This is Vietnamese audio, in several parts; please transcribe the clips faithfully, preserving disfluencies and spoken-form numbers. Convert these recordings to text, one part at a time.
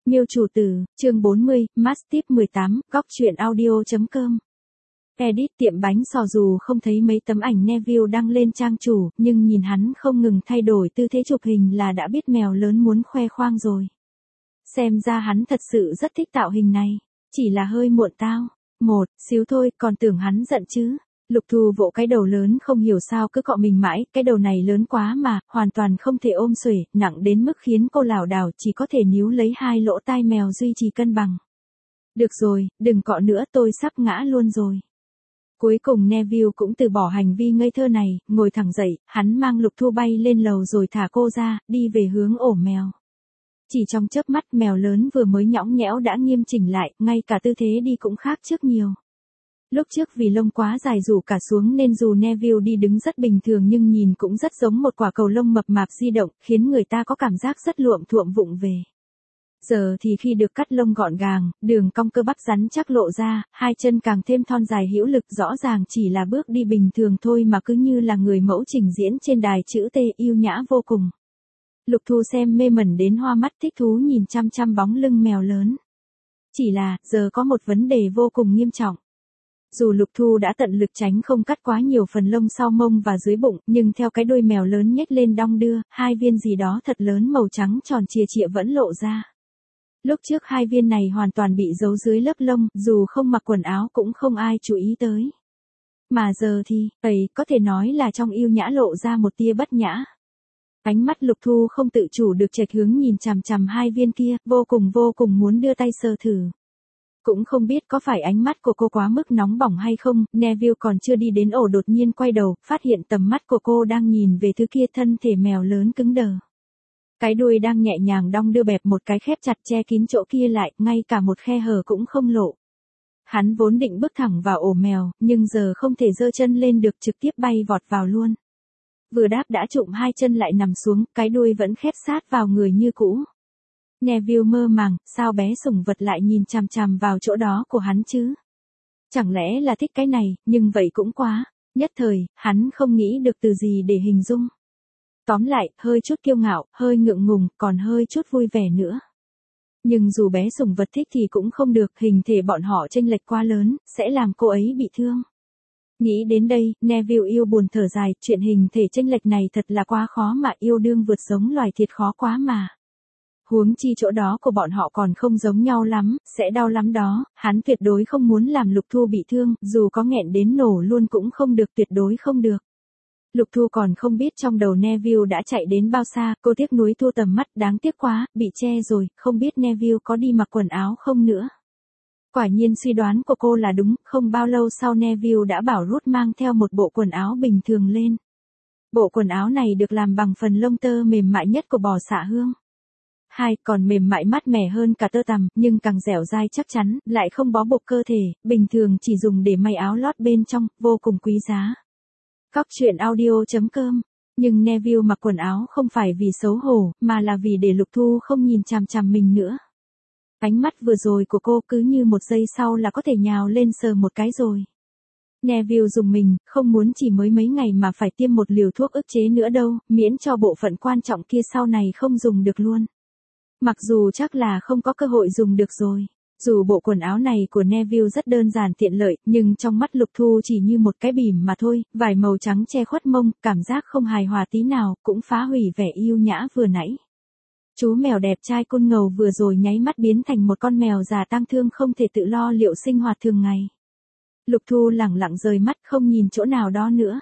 Miêu chủ tử, chương bốn mươi, Mastiff mười tám, góc truyện audio chấm com. Edit tiệm bánh xò dù không thấy mấy tấm ảnh Neville đăng lên trang chủ, nhưng nhìn hắn không ngừng thay đổi tư thế chụp hình là đã biết mèo lớn muốn khoe khoang rồi. Xem ra hắn thật sự rất thích tạo hình này, chỉ là hơi muộn tao. Một, xíu thôi, còn tưởng hắn giận chứ. Lục Thu vỗ cái đầu lớn không hiểu sao cứ cọ mình mãi, cái đầu này lớn quá mà, hoàn toàn không thể ôm xuể, nặng đến mức khiến cô lảo đảo chỉ có thể níu lấy hai lỗ tai mèo duy trì cân bằng. Được rồi, đừng cọ nữa, tôi sắp ngã luôn rồi. Cuối cùng Neville cũng từ bỏ hành vi ngây thơ này, ngồi thẳng dậy, hắn mang Lục Thu bay lên lầu rồi thả cô ra, đi về hướng ổ mèo. Chỉ trong chớp mắt mèo lớn vừa mới nhõng nhẽo đã nghiêm chỉnh lại, ngay cả tư thế đi cũng khác trước nhiều. Lúc trước vì lông quá dài rủ cả xuống nên dù Neville đi đứng rất bình thường nhưng nhìn cũng rất giống một quả cầu lông mập mạp di động, khiến người ta có cảm giác rất luộm thuộm vụng về. Giờ thì khi được cắt lông gọn gàng, đường cong cơ bắp rắn chắc lộ ra, hai chân càng thêm thon dài hữu lực, rõ ràng chỉ là bước đi bình thường thôi mà cứ như là người mẫu trình diễn trên đài chữ T, yêu nhã vô cùng. Lục Thu xem mê mẩn đến hoa mắt, thích thú nhìn chăm chăm bóng lưng mèo lớn. Chỉ là, giờ có một vấn đề vô cùng nghiêm trọng. Dù Lục Thu đã tận lực tránh không cắt quá nhiều phần lông sau mông và dưới bụng, nhưng theo cái đuôi mèo lớn nhếch lên đong đưa, hai viên gì đó thật lớn màu trắng tròn chìa chịa vẫn lộ ra. Lúc trước hai viên này hoàn toàn bị giấu dưới lớp lông, dù không mặc quần áo cũng không ai chú ý tới. Mà giờ thì, ấy, có thể nói là trong yêu nhã lộ ra một tia bất nhã. Ánh mắt Lục Thu không tự chủ được chệch hướng nhìn chằm chằm hai viên kia, vô cùng vô cùng muốn đưa tay sờ thử. Cũng không biết có phải ánh mắt của cô quá mức nóng bỏng hay không, Neville còn chưa đi đến ổ đột nhiên quay đầu, phát hiện tầm mắt của cô đang nhìn về thứ kia, thân thể mèo lớn cứng đờ. Cái đuôi đang nhẹ nhàng đong đưa bẹp một cái khép chặt che kín chỗ kia lại, ngay cả một khe hở cũng không lộ. Hắn vốn định bước thẳng vào ổ mèo, nhưng giờ không thể giơ chân lên được, trực tiếp bay vọt vào luôn. Vừa đáp đã trụm hai chân lại nằm xuống, cái đuôi vẫn khép sát vào người như cũ. Neville mơ màng, sao bé sủng vật lại nhìn chằm chằm vào chỗ đó của hắn chứ? Chẳng lẽ là thích cái này, nhưng vậy cũng quá. Nhất thời, hắn không nghĩ được từ gì để hình dung. Tóm lại, hơi chút kiêu ngạo, hơi ngượng ngùng, còn hơi chút vui vẻ nữa. Nhưng dù bé sủng vật thích thì cũng không được, hình thể bọn họ chênh lệch quá lớn, sẽ làm cô ấy bị thương. Nghĩ đến đây, Neville yêu buồn thở dài, chuyện hình thể chênh lệch này thật là quá khó mà, yêu đương vượt giống loài thiệt khó quá mà. Huống chi chỗ đó của bọn họ còn không giống nhau lắm, sẽ đau lắm đó, hắn tuyệt đối không muốn làm Lục Thu bị thương, dù có nghẹn đến nổ luôn cũng không được, tuyệt đối không được. Lục Thu còn không biết trong đầu Neville đã chạy đến bao xa, cô tiếc nuối thu tầm mắt, đáng tiếc quá, bị che rồi, không biết Neville có đi mặc quần áo không nữa. Quả nhiên suy đoán của cô là đúng, không bao lâu sau Neville đã bảo Ruth mang theo một bộ quần áo bình thường lên. Bộ quần áo này được làm bằng phần lông tơ mềm mại nhất của bò xạ hương. Hai, còn mềm mại mát mẻ hơn cả tơ tằm, nhưng càng dẻo dai chắc chắn, lại không bó buộc cơ thể, bình thường chỉ dùng để may áo lót bên trong, vô cùng quý giá. Góc truyện audio chấm com. Nhưng Neville mặc quần áo không phải vì xấu hổ, mà là vì để Lục Thu không nhìn chằm chằm mình nữa. Ánh mắt vừa rồi của cô cứ như một giây sau là có thể nhào lên sờ một cái rồi. Neville dùng mình, không muốn chỉ mới mấy ngày mà phải tiêm một liều thuốc ức chế nữa đâu, miễn cho bộ phận quan trọng kia sau này không dùng được luôn. Mặc dù chắc là không có cơ hội dùng được rồi. Dù bộ quần áo này của Neville rất đơn giản tiện lợi, nhưng trong mắt Lục Thu chỉ như một cái bỉm mà thôi, vải màu trắng che khuất mông, cảm giác không hài hòa tí nào, cũng phá hủy vẻ yêu nhã vừa nãy. Chú mèo đẹp trai côn ngầu vừa rồi nháy mắt biến thành một con mèo già tang thương không thể tự lo liệu sinh hoạt thường ngày. Lục Thu lẳng lặng rời mắt không nhìn chỗ nào đó nữa.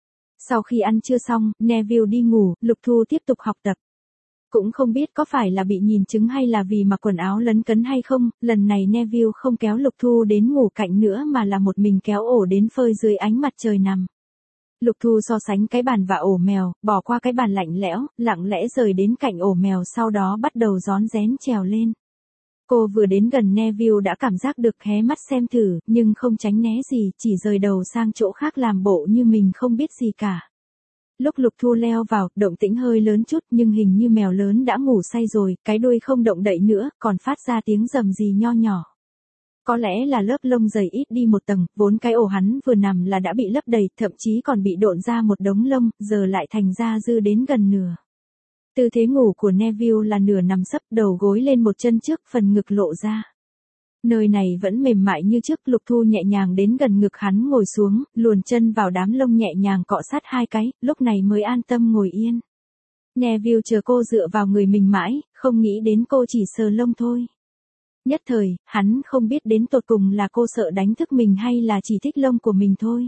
Sau khi ăn trưa xong, Neville đi ngủ, Lục Thu tiếp tục học tập. Cũng không biết có phải là bị nhìn trứng hay là vì mặc quần áo lấn cấn hay không, lần này Neville không kéo Lục Thu đến ngủ cạnh nữa mà là một mình kéo ổ đến phơi dưới ánh mặt trời nằm. Lục Thu so sánh cái bàn và ổ mèo, bỏ qua cái bàn lạnh lẽo, lặng lẽ rời đến cạnh ổ mèo, sau đó bắt đầu rón rén trèo lên. Cô vừa đến gần Neville đã cảm giác được, hé mắt xem thử, nhưng không tránh né gì, chỉ rời đầu sang chỗ khác làm bộ như mình không biết gì cả. Lúc Lục Thu leo vào, động tĩnh hơi lớn chút nhưng hình như mèo lớn đã ngủ say rồi, cái đuôi không động đậy nữa, còn phát ra tiếng rầm rì nho nhỏ. Có lẽ là lớp lông dày ít đi một tầng, vốn cái ổ hắn vừa nằm là đã bị lấp đầy, thậm chí còn bị độn ra một đống lông, giờ lại thành ra dư đến gần nửa. Tư thế ngủ của Neville là nửa nằm sấp, đầu gối lên một chân trước, phần ngực lộ ra. Nơi này vẫn mềm mại như trước, Lục Thu nhẹ nhàng đến gần ngực hắn ngồi xuống, luồn chân vào đám lông nhẹ nhàng cọ sát hai cái, lúc này mới an tâm ngồi yên. Neville chờ cô dựa vào người mình mãi, không nghĩ đến cô chỉ sờ lông thôi. Nhất thời, hắn không biết đến tột cùng là cô sợ đánh thức mình hay là chỉ thích lông của mình thôi.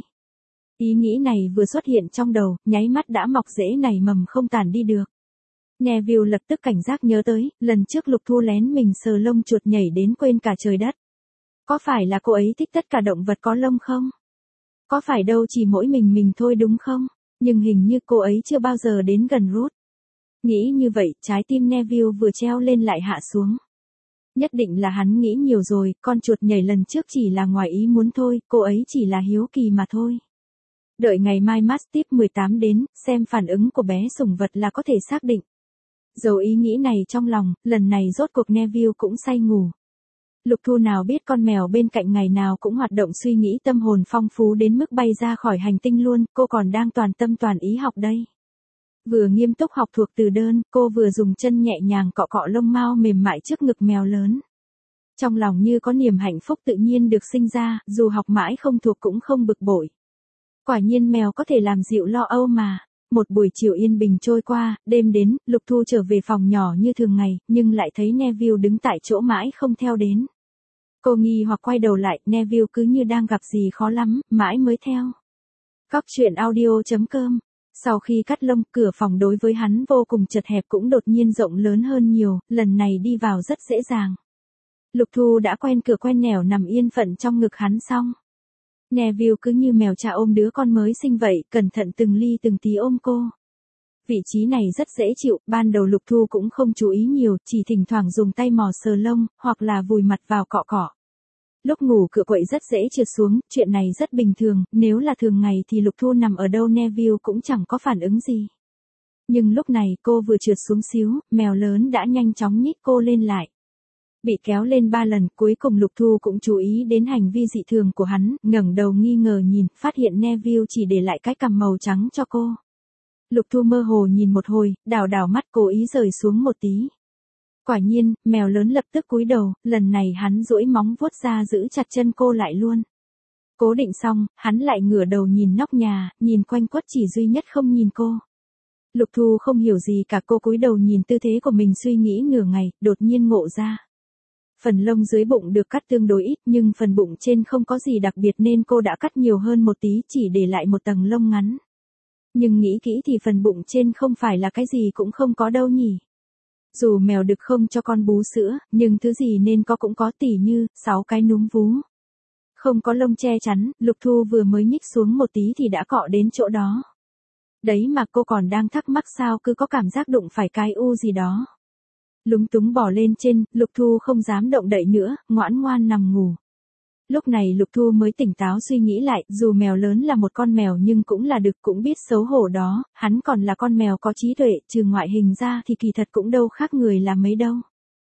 Ý nghĩ này vừa xuất hiện trong đầu, nháy mắt đã mọc rễ nảy mầm không tản đi được. Neville lập tức cảnh giác nhớ tới, lần trước Lục Thu lén mình sờ lông chuột nhảy đến quên cả trời đất. Có phải là cô ấy thích tất cả động vật có lông không? Có phải đâu chỉ mỗi mình mình thôi đúng không? Nhưng hình như cô ấy chưa bao giờ đến gần Ruth. Nghĩ như vậy, trái tim Neville vừa treo lên lại hạ xuống. Nhất định là hắn nghĩ nhiều rồi, con chuột nhảy lần trước chỉ là ngoài ý muốn thôi, cô ấy chỉ là hiếu kỳ mà thôi. Đợi ngày mai Mastiff mười tám đến, xem phản ứng của bé sủng vật là có thể xác định. Dầu ý nghĩ này trong lòng, lần này rốt cuộc Neville cũng say ngủ. Lục Thu nào biết con mèo bên cạnh ngày nào cũng hoạt động suy nghĩ tâm hồn phong phú đến mức bay ra khỏi hành tinh luôn, cô còn đang toàn tâm toàn ý học đây. Vừa nghiêm túc học thuộc từ đơn, cô vừa dùng chân nhẹ nhàng cọ cọ lông mao mềm mại trước ngực mèo lớn. Trong lòng như có niềm hạnh phúc tự nhiên được sinh ra, dù học mãi không thuộc cũng không bực bội. Quả nhiên mèo có thể làm dịu lo âu mà. Một buổi chiều yên bình trôi qua, đêm đến, Lục Thu trở về phòng nhỏ như thường ngày, nhưng lại thấy Neville đứng tại chỗ mãi không theo đến. Cô nghi hoặc quay đầu lại, Neville cứ như đang gặp gì khó lắm, mãi mới theo. Góc truyện audio chấm com. Sau khi cắt lông, cửa phòng đối với hắn vô cùng chật hẹp cũng đột nhiên rộng lớn hơn nhiều, lần này đi vào rất dễ dàng. Lục Thu đã quen cửa quen nẻo nằm yên phận trong ngực hắn xong. Neville cứ như mèo cha ôm đứa con mới sinh vậy, cẩn thận từng ly từng tí ôm cô. Vị trí này rất dễ chịu, ban đầu Lục Thu cũng không chú ý nhiều, chỉ thỉnh thoảng dùng tay mò sờ lông, hoặc là vùi mặt vào cọ cọ. Lúc ngủ cựa quậy rất dễ trượt xuống, chuyện này rất bình thường, nếu là thường ngày thì Lục Thu nằm ở đâu Neville cũng chẳng có phản ứng gì. Nhưng lúc này cô vừa trượt xuống xíu, mèo lớn đã nhanh chóng nhích cô lên lại. Bị kéo lên ba lần, cuối cùng Lục Thu cũng chú ý đến hành vi dị thường của hắn, ngẩng đầu nghi ngờ nhìn, phát hiện Neville chỉ để lại cái cằm màu trắng cho cô. Lục Thu mơ hồ nhìn một hồi, đảo đảo mắt cố ý rời xuống một tí. Quả nhiên, mèo lớn lập tức cúi đầu, lần này hắn duỗi móng vuốt ra giữ chặt chân cô lại luôn. Cố định xong, hắn lại ngửa đầu nhìn nóc nhà, nhìn quanh quất chỉ duy nhất không nhìn cô. Lục Thu không hiểu gì cả, cô cúi đầu nhìn tư thế của mình suy nghĩ nửa ngày, đột nhiên ngộ ra. Phần lông dưới bụng được cắt tương đối ít nhưng phần bụng trên không có gì đặc biệt nên cô đã cắt nhiều hơn một tí chỉ để lại một tầng lông ngắn. Nhưng nghĩ kỹ thì phần bụng trên không phải là cái gì cũng không có đâu nhỉ. Dù mèo đực không cho con bú sữa, nhưng thứ gì nên có cũng có tỉ như, sáu cái núm vú. Không có lông che chắn, Lục Thu vừa mới nhích xuống một tí thì đã cọ đến chỗ đó. Đấy mà cô còn đang thắc mắc sao cứ có cảm giác đụng phải cái u gì đó. Lúng túng bỏ lên trên, Lục Thu không dám động đậy nữa, ngoãn ngoan nằm ngủ. Lúc này Lục Thu mới tỉnh táo suy nghĩ lại, dù mèo lớn là một con mèo nhưng cũng là đực cũng biết xấu hổ đó, hắn còn là con mèo có trí tuệ, trừ ngoại hình ra thì kỳ thật cũng đâu khác người là mấy đâu.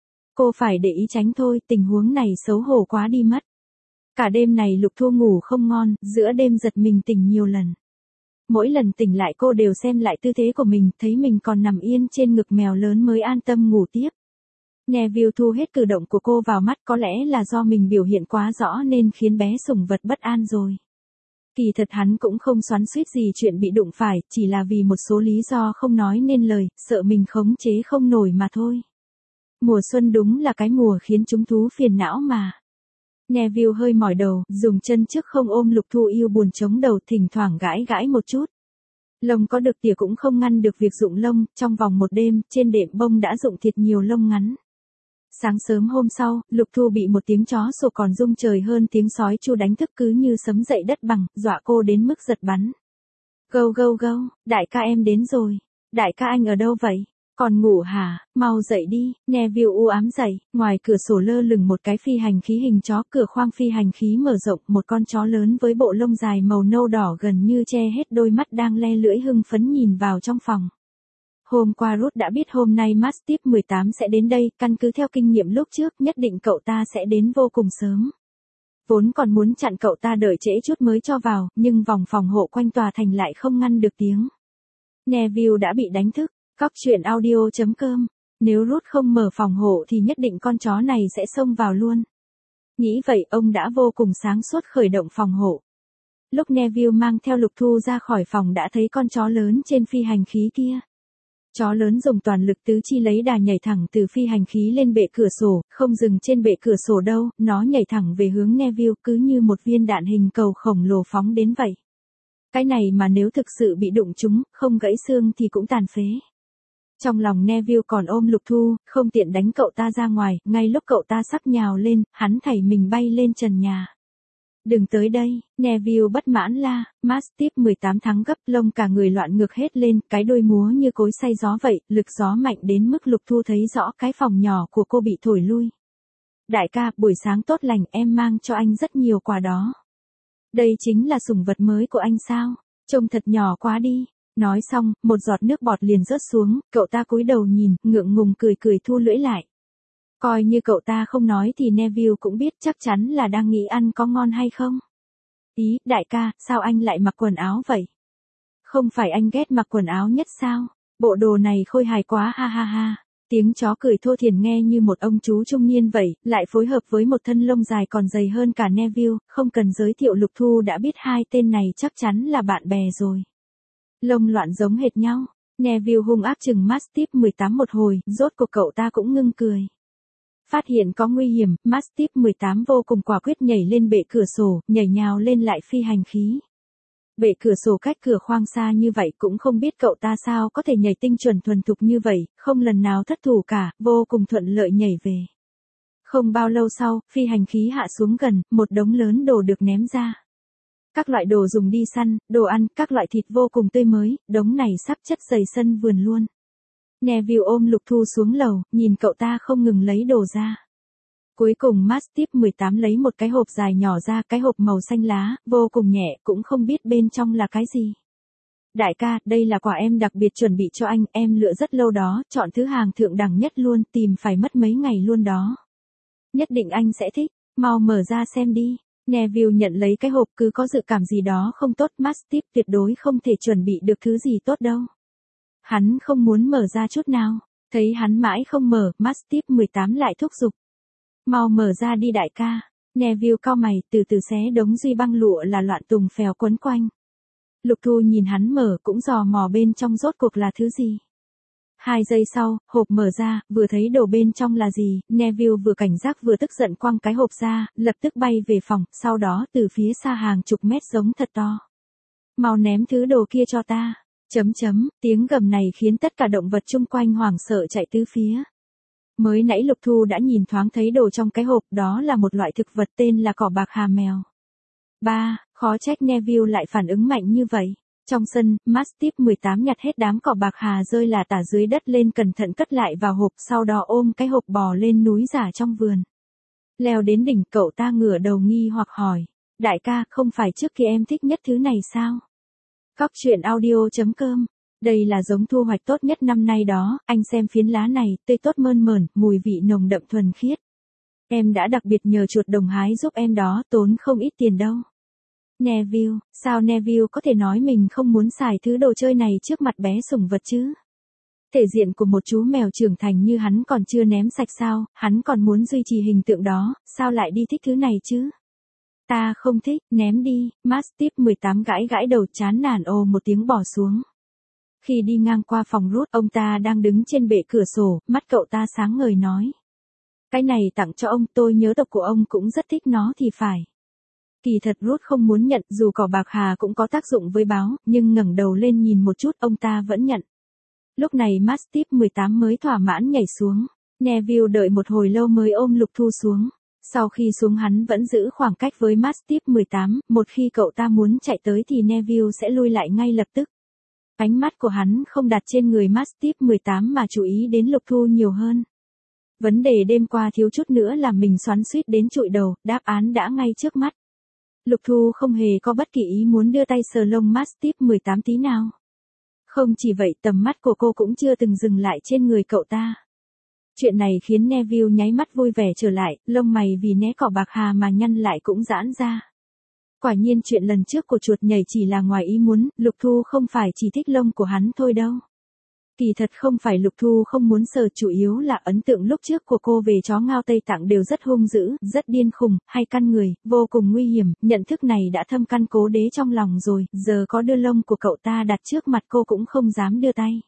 Cô phải để ý tránh thôi, tình huống này xấu hổ quá đi mất. Cả đêm này Lục Thu ngủ không ngon, giữa đêm giật mình tỉnh nhiều lần. Mỗi lần tỉnh lại cô đều xem lại tư thế của mình, thấy mình còn nằm yên trên ngực mèo lớn mới an tâm ngủ tiếp. Neville thu hết cử động của cô vào mắt, có lẽ là do mình biểu hiện quá rõ nên khiến bé sủng vật bất an rồi. Kỳ thật hắn cũng không xoắn xuýt gì chuyện bị đụng phải, chỉ là vì một số lý do không nói nên lời, sợ mình khống chế không nổi mà thôi. Mùa xuân đúng là cái mùa khiến chúng thú phiền não mà. Neville hơi mỏi đầu, dùng chân trước không ôm Lục Thu yêu buồn chống đầu, thỉnh thoảng gãi gãi một chút. Lông có được tỉa cũng không ngăn được việc rụng lông, trong vòng một đêm, trên đệm bông đã rụng thiệt nhiều lông ngắn. Sáng sớm hôm sau, Lục Thu bị một tiếng chó sủa còn rung trời hơn tiếng sói chu đánh thức cứ như sấm dậy đất bằng, dọa cô đến mức giật bắn. Gâu gâu gâu, đại ca em đến rồi. Đại ca anh ở đâu vậy? Còn ngủ hả? Mau dậy đi. Neville u ám dậy, ngoài cửa sổ lơ lửng một cái phi hành khí hình chó, cửa khoang phi hành khí mở rộng, một con chó lớn với bộ lông dài màu nâu đỏ gần như che hết đôi mắt đang le lưỡi hưng phấn nhìn vào trong phòng. Hôm qua Ruth đã biết hôm nay Mastiff mười tám sẽ đến đây, căn cứ theo kinh nghiệm lúc trước, nhất định cậu ta sẽ đến vô cùng sớm. Vốn còn muốn chặn cậu ta đợi trễ chút mới cho vào, nhưng vòng phòng hộ quanh tòa thành lại không ngăn được tiếng. Neville đã bị đánh thức. Cóc truyện audio chấm com. Nếu Ruth không mở phòng hộ thì nhất định con chó này sẽ xông vào luôn. Nghĩ vậy ông đã vô cùng sáng suốt khởi động phòng hộ. Lúc Neville mang theo Lục Thu ra khỏi phòng đã thấy con chó lớn trên phi hành khí kia. Chó lớn dùng toàn lực tứ chi lấy đà nhảy thẳng từ phi hành khí lên bệ cửa sổ, không dừng trên bệ cửa sổ đâu, nó nhảy thẳng về hướng Neville cứ như một viên đạn hình cầu khổng lồ phóng đến vậy. Cái này mà nếu thực sự bị đụng trúng, không gãy xương thì cũng tàn phế. Trong lòng Neville còn ôm Lục Thu, không tiện đánh cậu ta ra ngoài, ngay lúc cậu ta sắp nhào lên, hắn thảy mình bay lên trần nhà. Đừng tới đây, Neville bất mãn la, Mastiff mười tám thắng gấp, lông cả người loạn ngược hết lên, cái đuôi múa như cối xay gió vậy, lực gió mạnh đến mức Lục Thu thấy rõ cái phòng nhỏ của cô bị thổi lui. Đại ca, buổi sáng tốt lành, em mang cho anh rất nhiều quà đó. Đây chính là sủng vật mới của anh sao? Trông thật nhỏ quá đi. Nói xong, một giọt nước bọt liền rớt xuống, cậu ta cúi đầu nhìn, ngượng ngùng cười cười thu lưỡi lại. Coi như cậu ta không nói thì Neville cũng biết chắc chắn là đang nghĩ ăn có ngon hay không. Ý, đại ca, sao anh lại mặc quần áo vậy? Không phải anh ghét mặc quần áo nhất sao? Bộ đồ này khôi hài quá ha ha ha. Tiếng chó cười thô thiển nghe như một ông chú trung niên vậy, lại phối hợp với một thân lông dài còn dày hơn cả Neville, không cần giới thiệu Lục Thu đã biết hai tên này chắc chắn là bạn bè rồi. Lông loạn giống hệt nhau, Neville hung ác chừng Mastiff mười tám một hồi, rốt cuộc cậu ta cũng ngưng cười. Phát hiện có nguy hiểm, Mastiff mười tám vô cùng quả quyết nhảy lên bệ cửa sổ, nhảy nhào lên lại phi hành khí. Bệ cửa sổ cách cửa khoang xa như vậy cũng không biết cậu ta sao có thể nhảy tinh chuẩn thuần thục như vậy, không lần nào thất thủ cả, vô cùng thuận lợi nhảy về. Không bao lâu sau, phi hành khí hạ xuống gần, một đống lớn đồ được ném ra. Các loại đồ dùng đi săn, đồ ăn, các loại thịt vô cùng tươi mới, đống này sắp chất đầy sân vườn luôn. Neville ôm Lục Thu xuống lầu, nhìn cậu ta không ngừng lấy đồ ra. Cuối cùng Mastiff mười tám lấy một cái hộp dài nhỏ ra, cái hộp màu xanh lá, vô cùng nhẹ, cũng không biết bên trong là cái gì. Đại ca, đây là quà em đặc biệt chuẩn bị cho anh, em lựa rất lâu đó, chọn thứ hàng thượng đẳng nhất luôn, tìm phải mất mấy ngày luôn đó. Nhất định anh sẽ thích, mau mở ra xem đi. Neville nhận lấy cái hộp, cứ có dự cảm gì đó không tốt, Mastiff tuyệt đối không thể chuẩn bị được thứ gì tốt đâu. Hắn không muốn mở ra chút nào, thấy hắn mãi không mở, Mastiff mười tám lại thúc giục. Mau mở ra đi đại ca. Neville cau mày, từ từ xé đống duy băng lụa là loạn tùng phèo quấn quanh. Lục Thu nhìn hắn mở cũng dò mò bên trong rốt cuộc là thứ gì. Hai giây sau, hộp mở ra, vừa thấy đồ bên trong là gì, Neville vừa cảnh giác vừa tức giận quăng cái hộp ra, lập tức bay về phòng, sau đó từ phía xa hàng chục mét giống thật to. Mau ném thứ đồ kia cho ta. Chấm chấm, tiếng gầm này khiến tất cả động vật chung quanh hoảng sợ chạy tứ phía. Mới nãy Lục Thu đã nhìn thoáng thấy đồ trong cái hộp, đó là một loại thực vật tên là cỏ bạc hà mèo. Ba, khó trách Neville lại phản ứng mạnh như vậy. Trong sân, Mastiff mười tám nhặt hết đám cỏ bạc hà rơi là tả dưới đất lên, cẩn thận cất lại vào hộp, sau đó ôm cái hộp bò lên núi giả trong vườn. Leo đến đỉnh, cậu ta ngửa đầu nghi hoặc hỏi. Đại ca, không phải trước kia em thích nhất thứ này sao? Cóc truyện audio chấm com. Đây là giống thu hoạch tốt nhất năm nay đó, anh xem phiến lá này, tươi tốt mơn mởn, mùi vị nồng đậm thuần khiết. Em đã đặc biệt nhờ chuột đồng hái giúp em đó, tốn không ít tiền đâu. Neville, sao Neville có thể nói mình không muốn xài thứ đồ chơi này trước mặt bé sủng vật chứ? Thể diện của một chú mèo trưởng thành như hắn còn chưa ném sạch sao, hắn còn muốn duy trì hình tượng đó, sao lại đi thích thứ này chứ? Ta không thích, ném đi, Mastiff mười tám gãi gãi đầu chán nản ồ một tiếng bỏ xuống. Khi đi ngang qua phòng Ruth, ông ta đang đứng trên bệ cửa sổ, mắt cậu ta sáng ngời nói. Cái này tặng cho ông, tôi nhớ tộc của ông cũng rất thích nó thì phải. Kỳ thật Ruth không muốn nhận, dù cỏ bạc hà cũng có tác dụng với báo, nhưng ngẩng đầu lên nhìn một chút, ông ta vẫn nhận. Lúc này Mastiff mười tám mới thỏa mãn nhảy xuống. Neville đợi một hồi lâu mới ôm Lục Thu xuống. Sau khi xuống hắn vẫn giữ khoảng cách với Mastiff mười tám, một khi cậu ta muốn chạy tới thì Neville sẽ lui lại ngay lập tức. Ánh mắt của hắn không đặt trên người Mastiff mười tám mà chú ý đến Lục Thu nhiều hơn. Vấn đề đêm qua thiếu chút nữa là mình xoắn xuýt đến trụi đầu, đáp án đã ngay trước mắt. Lục Thu không hề có bất kỳ ý muốn đưa tay sờ lông Mastiff mười tám tí nào. Không chỉ vậy, tầm mắt của cô cũng chưa từng dừng lại trên người cậu ta. Chuyện này khiến Neville nháy mắt vui vẻ trở lại, lông mày vì né cỏ bạc hà mà nhăn lại cũng giãn ra. Quả nhiên chuyện lần trước của chuột nhảy chỉ là ngoài ý muốn, Lục Thu không phải chỉ thích lông của hắn thôi đâu. Kỳ thật không phải Lục Thu không muốn sờ, chủ yếu là ấn tượng lúc trước của cô về chó ngao Tây Tạng đều rất hung dữ, rất điên khùng, hay căn người, vô cùng nguy hiểm, nhận thức này đã thâm căn cố đế trong lòng rồi, giờ có đưa lông của cậu ta đặt trước mặt cô cũng không dám đưa tay.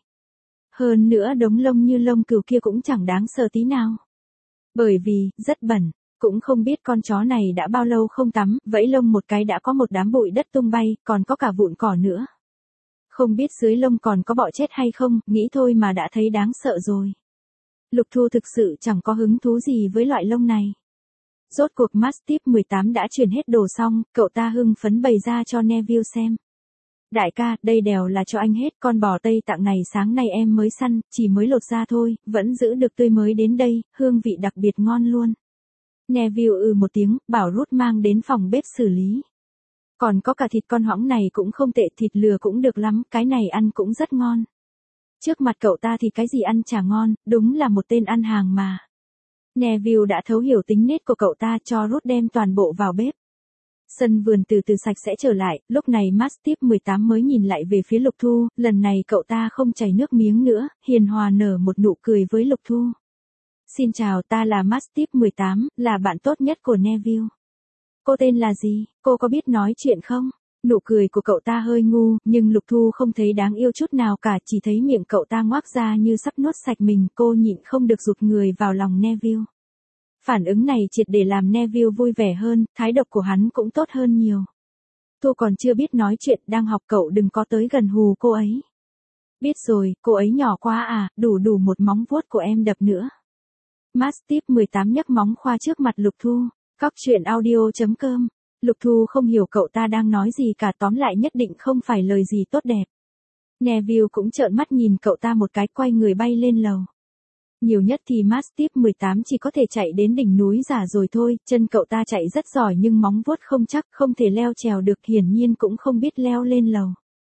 Hơn nữa đống lông như lông cừu kia cũng chẳng đáng sợ tí nào. Bởi vì, rất bẩn, cũng không biết con chó này đã bao lâu không tắm, vẫy lông một cái đã có một đám bụi đất tung bay, còn có cả vụn cỏ nữa. Không biết dưới lông còn có bọ chết hay không, nghĩ thôi mà đã thấy đáng sợ rồi. Lục Thu thực sự chẳng có hứng thú gì với loại lông này. Rốt cuộc Mastiff mười tám đã chuyển hết đồ xong, cậu ta hưng phấn bày ra cho Neville xem. Đại ca, đây đều là cho anh hết, con bò Tây Tạng này sáng nay em mới săn, chỉ mới lột ra thôi, vẫn giữ được tươi mới đến đây, hương vị đặc biệt ngon luôn. Neville ừ một tiếng, bảo Ruth mang đến phòng bếp xử lý. Còn có cả thịt con hõng này cũng không tệ, thịt lừa cũng được lắm, cái này ăn cũng rất ngon. Trước mặt cậu ta thì cái gì ăn chả ngon, đúng là một tên ăn hàng mà. Neville đã thấu hiểu tính nết của cậu ta, cho Ruth đem toàn bộ vào bếp. Sân vườn từ từ sạch sẽ trở lại, lúc này Mastiff mười tám mới nhìn lại về phía Lục Thu, lần này cậu ta không chảy nước miếng nữa, hiền hòa nở một nụ cười với Lục Thu. Xin chào, ta là Mastiff mười tám, là bạn tốt nhất của Neville. Cô tên là gì, cô có biết nói chuyện không? Nụ cười của cậu ta hơi ngu, nhưng Lục Thu không thấy đáng yêu chút nào cả, chỉ thấy miệng cậu ta ngoác ra như sắp nuốt sạch mình, cô nhịn không được rụt người vào lòng Neville. Phản ứng này triệt để làm Neville vui vẻ hơn, thái độ của hắn cũng tốt hơn nhiều. Thu còn chưa biết nói chuyện, đang học, cậu đừng có tới gần hù cô ấy. Biết rồi, cô ấy nhỏ quá à, đủ đủ một móng vuốt của em đập nữa. Mastiff mười tám nhấc móng khoa trước mặt Lục Thu. Cóc truyện audio chấm com. Lục Thu không hiểu cậu ta đang nói gì cả, tóm lại nhất định không phải lời gì tốt đẹp. Neville cũng trợn mắt nhìn cậu ta một cái, quay người bay lên lầu. Nhiều nhất thì Mastiff mười tám chỉ có thể chạy đến đỉnh núi giả rồi thôi, chân cậu ta chạy rất giỏi nhưng móng vuốt không chắc, không thể leo trèo được, hiển nhiên cũng không biết leo lên lầu.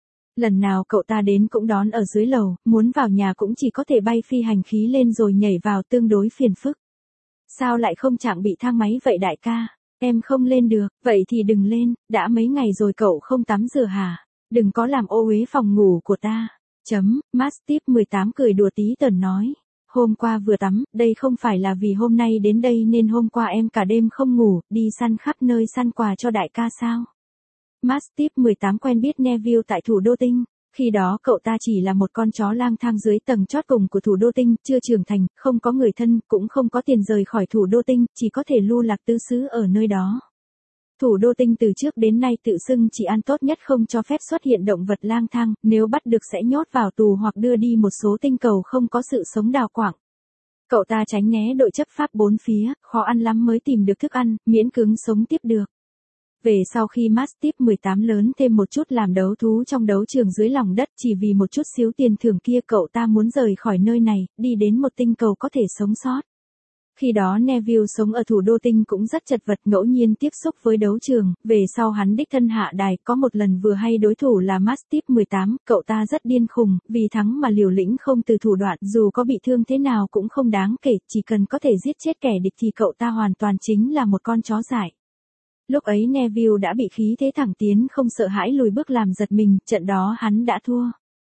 Lần nào cậu ta đến cũng đón ở dưới lầu, muốn vào nhà cũng chỉ có thể bay phi hành khí lên rồi nhảy vào, tương đối phiền phức. Sao lại không chẳng bị thang máy vậy đại ca? Em không lên được, vậy thì đừng lên, đã mấy ngày rồi cậu không tắm rửa hả? Đừng có làm ô uế phòng ngủ của ta. Chấm, Mastiff mười tám cười đùa tí tởn nói. Hôm qua vừa tắm, đây không phải là vì hôm nay đến đây nên hôm qua em cả đêm không ngủ, đi săn khắp nơi săn quà cho đại ca sao? Mastiff mười tám quen biết Neville tại thủ đô Tinh. Khi đó cậu ta chỉ là một con chó lang thang dưới tầng chót cùng của thủ đô Tinh, chưa trưởng thành, không có người thân, cũng không có tiền rời khỏi thủ đô Tinh, chỉ có thể lưu lạc tứ xứ ở nơi đó. Thủ đô Tinh từ trước đến nay tự xưng chỉ an tốt nhất, không cho phép xuất hiện động vật lang thang, nếu bắt được sẽ nhốt vào tù hoặc đưa đi một số tinh cầu không có sự sống đào quảng. Cậu ta tránh né đội chấp pháp bốn phía, khó ăn lắm mới tìm được thức ăn, miễn cưỡng sống tiếp được. Về sau khi Mastiff mười tám lớn thêm một chút làm đấu thú trong đấu trường dưới lòng đất, chỉ vì một chút xíu tiền thưởng kia cậu ta muốn rời khỏi nơi này, đi đến một tinh cầu có thể sống sót. Khi đó Neville sống ở thủ đô Tinh cũng rất chật vật, ngẫu nhiên tiếp xúc với đấu trường, về sau hắn đích thân hạ đài, có một lần vừa hay đối thủ là Mastiff mười tám, cậu ta rất điên khùng, vì thắng mà liều lĩnh không từ thủ đoạn, dù có bị thương thế nào cũng không đáng kể, chỉ cần có thể giết chết kẻ địch thì cậu ta hoàn toàn chính là một con chó dại. Lúc ấy Neville đã bị khí thế thẳng tiến, không sợ hãi lùi bước làm giật mình, trận đó hắn đã thua.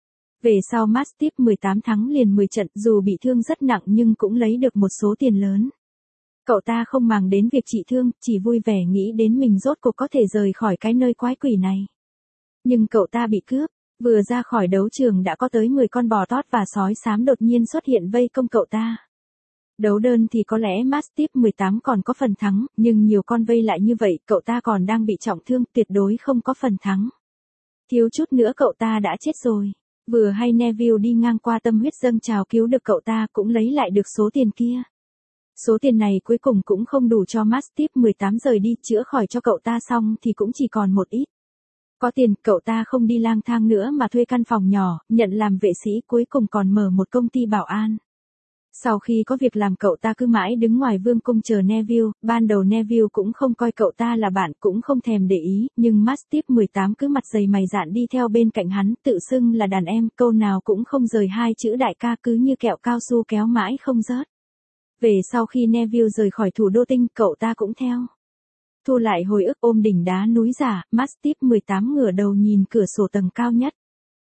Về sau Mastiff mười tám thắng liền mười trận, dù bị thương rất nặng nhưng cũng lấy được một số tiền lớn. Cậu ta không màng đến việc trị thương, chỉ vui vẻ nghĩ đến mình rốt cuộc có thể rời khỏi cái nơi quái quỷ này. Nhưng cậu ta bị cướp, vừa ra khỏi đấu trường đã có tới mười con bò tót và sói xám đột nhiên xuất hiện vây công cậu ta. Đấu đơn thì có lẽ Mastiff mười tám còn có phần thắng, nhưng nhiều con vây lại như vậy, cậu ta còn đang bị trọng thương, tuyệt đối không có phần thắng. Thiếu chút nữa cậu ta đã chết rồi. Vừa hay Neville đi ngang qua tâm huyết dâng trào cứu được cậu ta, cũng lấy lại được số tiền kia. Số tiền này cuối cùng cũng không đủ cho Mastiff mười tám rời đi, chữa khỏi cho cậu ta xong thì cũng chỉ còn một ít. Có tiền, cậu ta không đi lang thang nữa mà thuê căn phòng nhỏ, nhận làm vệ sĩ, cuối cùng còn mở một công ty bảo an. Sau khi có việc làm cậu ta cứ mãi đứng ngoài vương cung chờ Neville, ban đầu Neville cũng không coi cậu ta là bạn, cũng không thèm để ý, nhưng Mastiff mười tám cứ mặt dày mày dạn đi theo bên cạnh hắn, tự xưng là đàn em, câu nào cũng không rời hai chữ đại ca, cứ như kẹo cao su kéo mãi không rớt. Về sau khi Neville rời khỏi thủ đô Tinh, cậu ta cũng theo. Thu lại hồi ức ôm đỉnh đá núi giả, Mastiff mười tám ngửa đầu nhìn cửa sổ tầng cao nhất.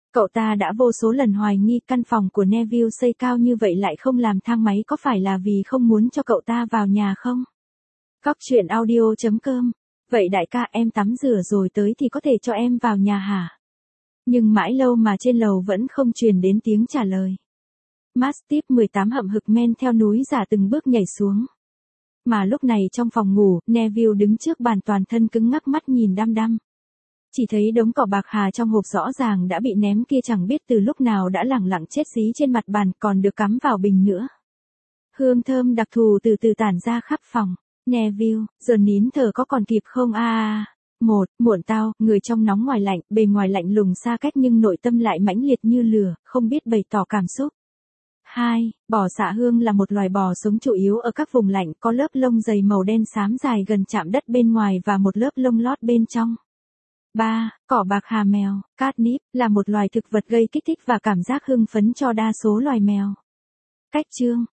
Cậu ta đã vô số lần hoài nghi căn phòng của Neville xây cao như vậy lại không làm thang máy có phải là vì không muốn cho cậu ta vào nhà không? Góc truyện audio chấm com. Vậy đại ca, em tắm rửa rồi tới thì có thể cho em vào nhà hả? Nhưng mãi lâu mà trên lầu vẫn không truyền đến tiếng trả lời. Mastiff mười tám hậm hực men theo núi giả từng bước nhảy xuống. Mà lúc này trong phòng ngủ, Neville đứng trước bàn toàn thân cứng ngắc, mắt nhìn đăm đăm. Chỉ thấy đống cỏ bạc hà trong hộp rõ ràng đã bị ném kia chẳng biết từ lúc nào đã lẳng lặng chết dí trên mặt bàn, còn được cắm vào bình nữa. Hương thơm đặc thù từ từ tản ra khắp phòng. Neville, giờ nín thở có còn kịp không a à? Một, muộn tao, người trong nóng ngoài lạnh, bề ngoài lạnh lùng xa cách nhưng nội tâm lại mãnh liệt như lửa, không biết bày tỏ cảm xúc. Hai, bò xạ hương là một loài bò sống chủ yếu ở các vùng lạnh, có lớp lông dày màu đen xám dài gần chạm đất bên ngoài và một lớp lông lót bên trong. Ba, cỏ bạc hà mèo, catnip, là một loài thực vật gây kích thích và cảm giác hưng phấn cho đa số loài mèo. Cách chương